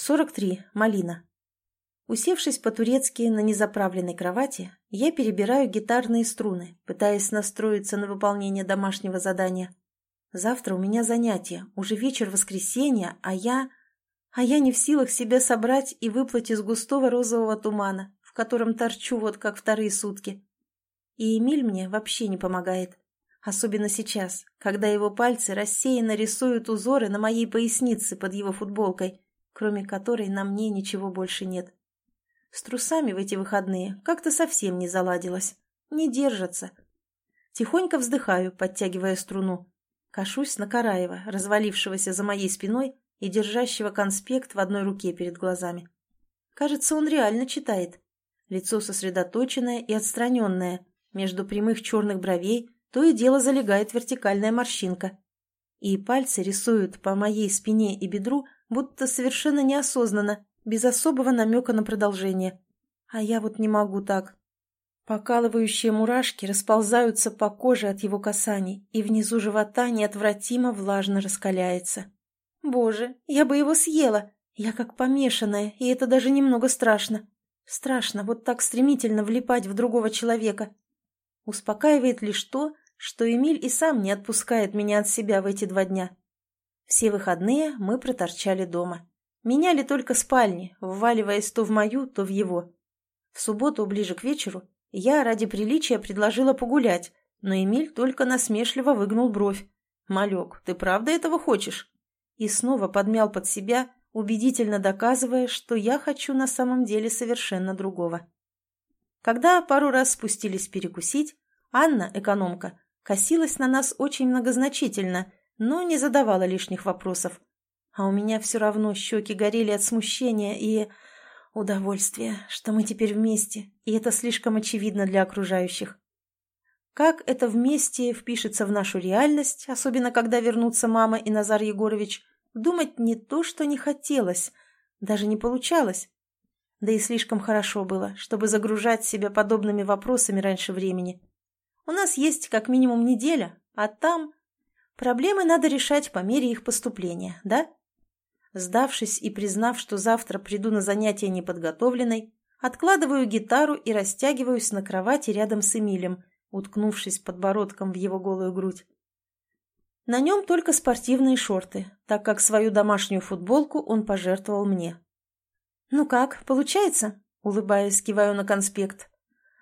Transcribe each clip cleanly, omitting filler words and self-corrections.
43. Малина. Усевшись по-турецки на незаправленной кровати, я перебираю гитарные струны, пытаясь настроиться на выполнение домашнего задания. Завтра у меня занятие, уже вечер воскресенья, а я не в силах себя собрать и выплыть из густого розового тумана, в котором торчу вот как вторые сутки. И Эмиль мне вообще не помогает. Особенно сейчас, когда его пальцы рассеянно рисуют узоры на моей пояснице под его футболкой, кроме которой на мне ничего больше нет. С трусами в эти выходные как-то совсем не заладилось. Не держатся. Тихонько вздыхаю, подтягивая струну. Кашусь на Караева, развалившегося за моей спиной и держащего конспект в одной руке перед глазами. Кажется, он реально читает. Лицо сосредоточенное и отстраненное. Между прямых черных бровей то и дело залегает вертикальная морщинка. И пальцы рисуют по моей спине и бедру, будто совершенно неосознанно, без особого намека на продолжение. А я вот не могу так. Покалывающие мурашки расползаются по коже от его касаний, и внизу живота неотвратимо влажно раскаляется. Боже, я бы его съела! Я как помешанная, и это даже немного страшно. Страшно вот так стремительно влипать в другого человека. Успокаивает лишь то, что Эмиль и сам не отпускает меня от себя в эти 2 дня. Все выходные мы проторчали дома. Меняли только спальни, вваливаясь то в мою, то в его. В субботу, ближе к вечеру, я ради приличия предложила погулять, но Эмиль только насмешливо выгнул бровь. «Малек, ты правда этого хочешь?» И снова подмял под себя, убедительно доказывая, что я хочу на самом деле совершенно другого. Когда пару раз спустились перекусить, Анна, экономка, косилась на нас очень многозначительно, но не задавала лишних вопросов. А у меня все равно щеки горели от смущения и удовольствия, что мы теперь вместе, и это слишком очевидно для окружающих. Как это вместе впишется в нашу реальность, особенно когда вернутся мама и Назар Егорович, думать не то, что не хотелось, даже не получалось. Да и слишком хорошо было, чтобы загружать себя подобными вопросами раньше времени. У нас есть как минимум неделя, а там проблемы надо решать по мере их поступления, да? Сдавшись и признав, что завтра приду на занятия неподготовленной, откладываю гитару и растягиваюсь на кровати рядом с Эмилем, уткнувшись подбородком в его голую грудь. На нем только спортивные шорты, так как свою домашнюю футболку он пожертвовал мне. «Ну как, получается?» — улыбаясь, киваю на конспект.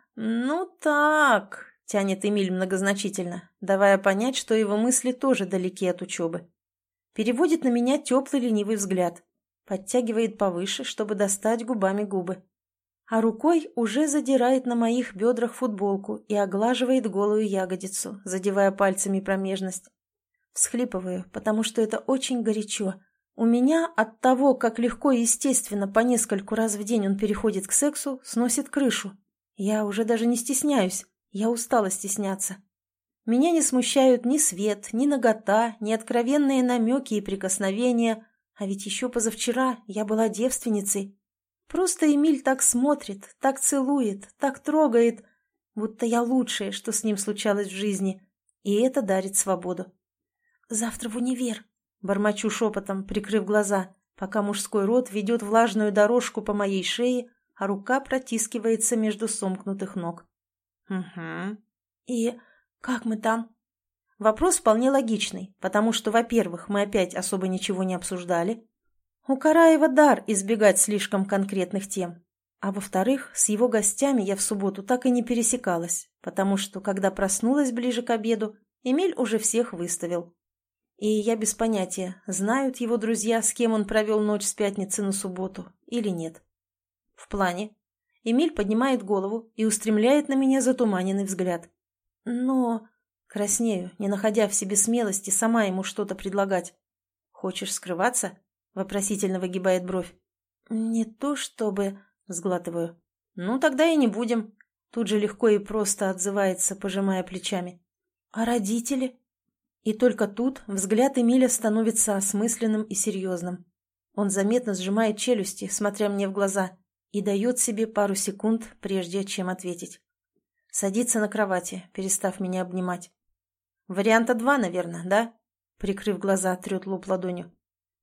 «Ну так», — тянет Эмиль многозначительно, давая понять, что его мысли тоже далеки от учебы. Переводит на меня теплый ленивый взгляд, подтягивает повыше, чтобы достать губами губы. А рукой уже задирает на моих бедрах футболку и оглаживает голую ягодицу, задевая пальцами промежность. Всхлипываю, потому что это очень горячо. У меня от того, как легко и естественно по нескольку раз в день он переходит к сексу, сносит крышу. Я уже даже не стесняюсь, я устала стесняться. Меня не смущают ни свет, ни нагота, ни откровенные намеки и прикосновения, а ведь еще позавчера я была девственницей. Просто Эмиль так смотрит, так целует, так трогает, будто я лучшее, что с ним случалось в жизни, и это дарит свободу. «Завтра в универ», — бормочу шепотом, прикрыв глаза, пока мужской рот ведет влажную дорожку по моей шее, а рука протискивается между сомкнутых ног. «Угу. И как мы там?» Вопрос вполне логичный, потому что, во-первых, мы опять особо ничего не обсуждали. У Караева дар избегать слишком конкретных тем. А во-вторых, с его гостями я в субботу так и не пересекалась, потому что, когда проснулась ближе к обеду, Эмиль уже всех выставил. И я без понятия, знают его друзья, с кем он провел ночь с пятницы на субботу, или нет. В плане. Эмиль поднимает голову и устремляет на меня затуманенный взгляд. Но... Краснею, не находя в себе смелости сама ему что-то предлагать. «Хочешь скрываться?» — вопросительно выгибает бровь. «Не то чтобы...» — сглатываю. «Ну, тогда и не будем». Тут же легко и просто отзывается, пожимая плечами. «А родители?» И только тут взгляд Эмиля становится осмысленным и серьезным. Он заметно сжимает челюсти, смотря мне в глаза, и дает себе пару секунд, прежде чем ответить. Садится на кровати, перестав меня обнимать. «Варианта 2, наверное, да?» Прикрыв глаза, трет лоб ладонью.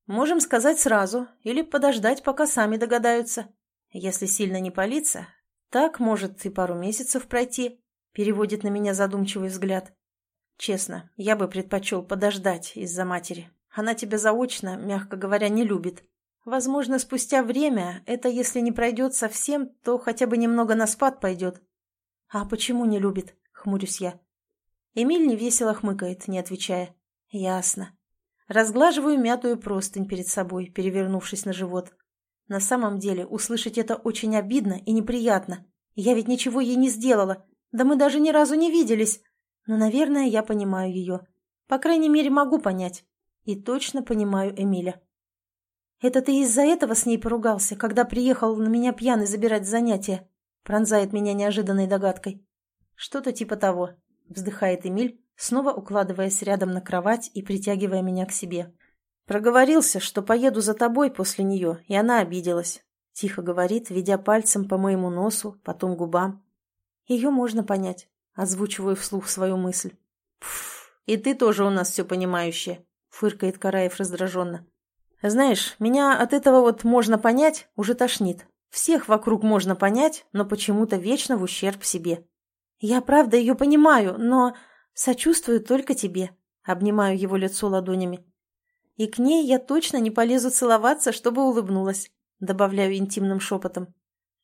Можем сказать сразу или подождать, пока сами догадаются. Если сильно не палиться, так может и пару месяцев пройти, переводит на меня задумчивый взгляд. Честно, я бы предпочел подождать из-за матери. Она тебя заочно, мягко говоря, не любит. Возможно, спустя время, это если не пройдет совсем, то хотя бы немного на спад пойдет. А почему не любит? Хмурюсь я. Эмиль невесело хмыкает, не отвечая. Ясно. Разглаживаю мятую простынь перед собой, перевернувшись на живот. На самом деле, услышать это очень обидно и неприятно. Я ведь ничего ей не сделала. Да мы даже ни разу не виделись. Но, наверное, я понимаю ее. По крайней мере, могу понять. И точно понимаю Эмиля. «Это ты из-за этого с ней поругался, когда приехал на меня пьяный забирать занятия?» Пронзает меня неожиданной догадкой. «Что-то типа того», — вздыхает Эмиль, снова укладываясь рядом на кровать и притягивая меня к себе. «Проговорился, что поеду за тобой после нее, и она обиделась», — тихо говорит, ведя пальцем по моему носу, потом губам. «Ее можно понять», — озвучиваю вслух свою мысль. «Пф, и ты тоже у нас все понимающая», — фыркает Караев раздраженно. «Знаешь, меня от этого вот можно понять уже тошнит. Всех вокруг можно понять, но почему-то вечно в ущерб себе. Я правда ее понимаю, но сочувствую только тебе», — обнимаю его лицо ладонями. «И к ней я точно не полезу целоваться, чтобы улыбнулась», — добавляю интимным шепотом.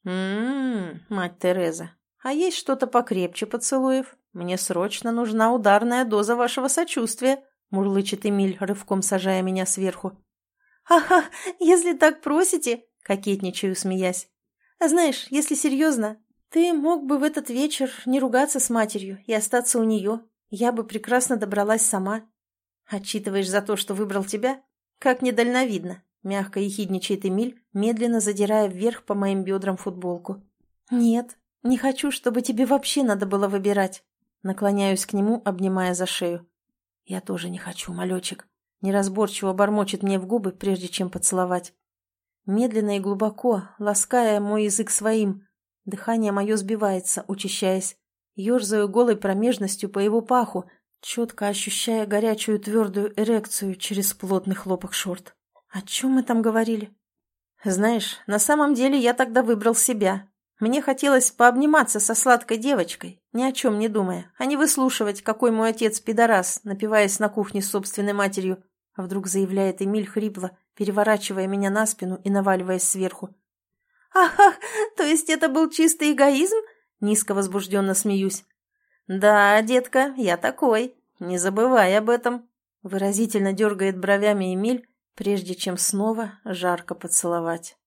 Мать Тереза, а есть что-то покрепче поцелуев? Мне срочно нужна ударная доза вашего сочувствия», — мурлычет Эмиль, рывком сажая меня сверху. «Ага, если так просите», — кокетничаю, смеясь. «А знаешь, если серьезно, ты мог бы в этот вечер не ругаться с матерью и остаться у нее. Я бы прекрасно добралась сама». «Отчитываешь за то, что выбрал тебя? Как недальновидно», — мягко ехидничает Эмиль, медленно задирая вверх по моим бедрам футболку. «Нет, не хочу, чтобы тебе вообще надо было выбирать». Наклоняюсь к нему, обнимая за шею. «Я тоже не хочу, малечек». Неразборчиво бормочет мне в губы, прежде чем поцеловать. Медленно и глубоко, лаская мой язык своим. Дыхание мое сбивается, учащаясь. Ёрзаю голой промежностью по его паху, четко ощущая горячую твердую эрекцию через плотный хлопок шорт. О чем мы там говорили? Знаешь, на самом деле я тогда выбрал себя. Мне хотелось пообниматься со сладкой девочкой, ни о чем не думая, а не выслушивать, какой мой отец пидорас, напиваясь на кухне с собственной матерью. А вдруг заявляет Эмиль хрипло, переворачивая меня на спину и наваливаясь сверху. «Ага, то есть это был чистый эгоизм?» Низко возбужденно смеюсь. «Да, детка, я такой. Не забывай об этом», — выразительно дергает бровями Эмиль, прежде чем снова жарко поцеловать.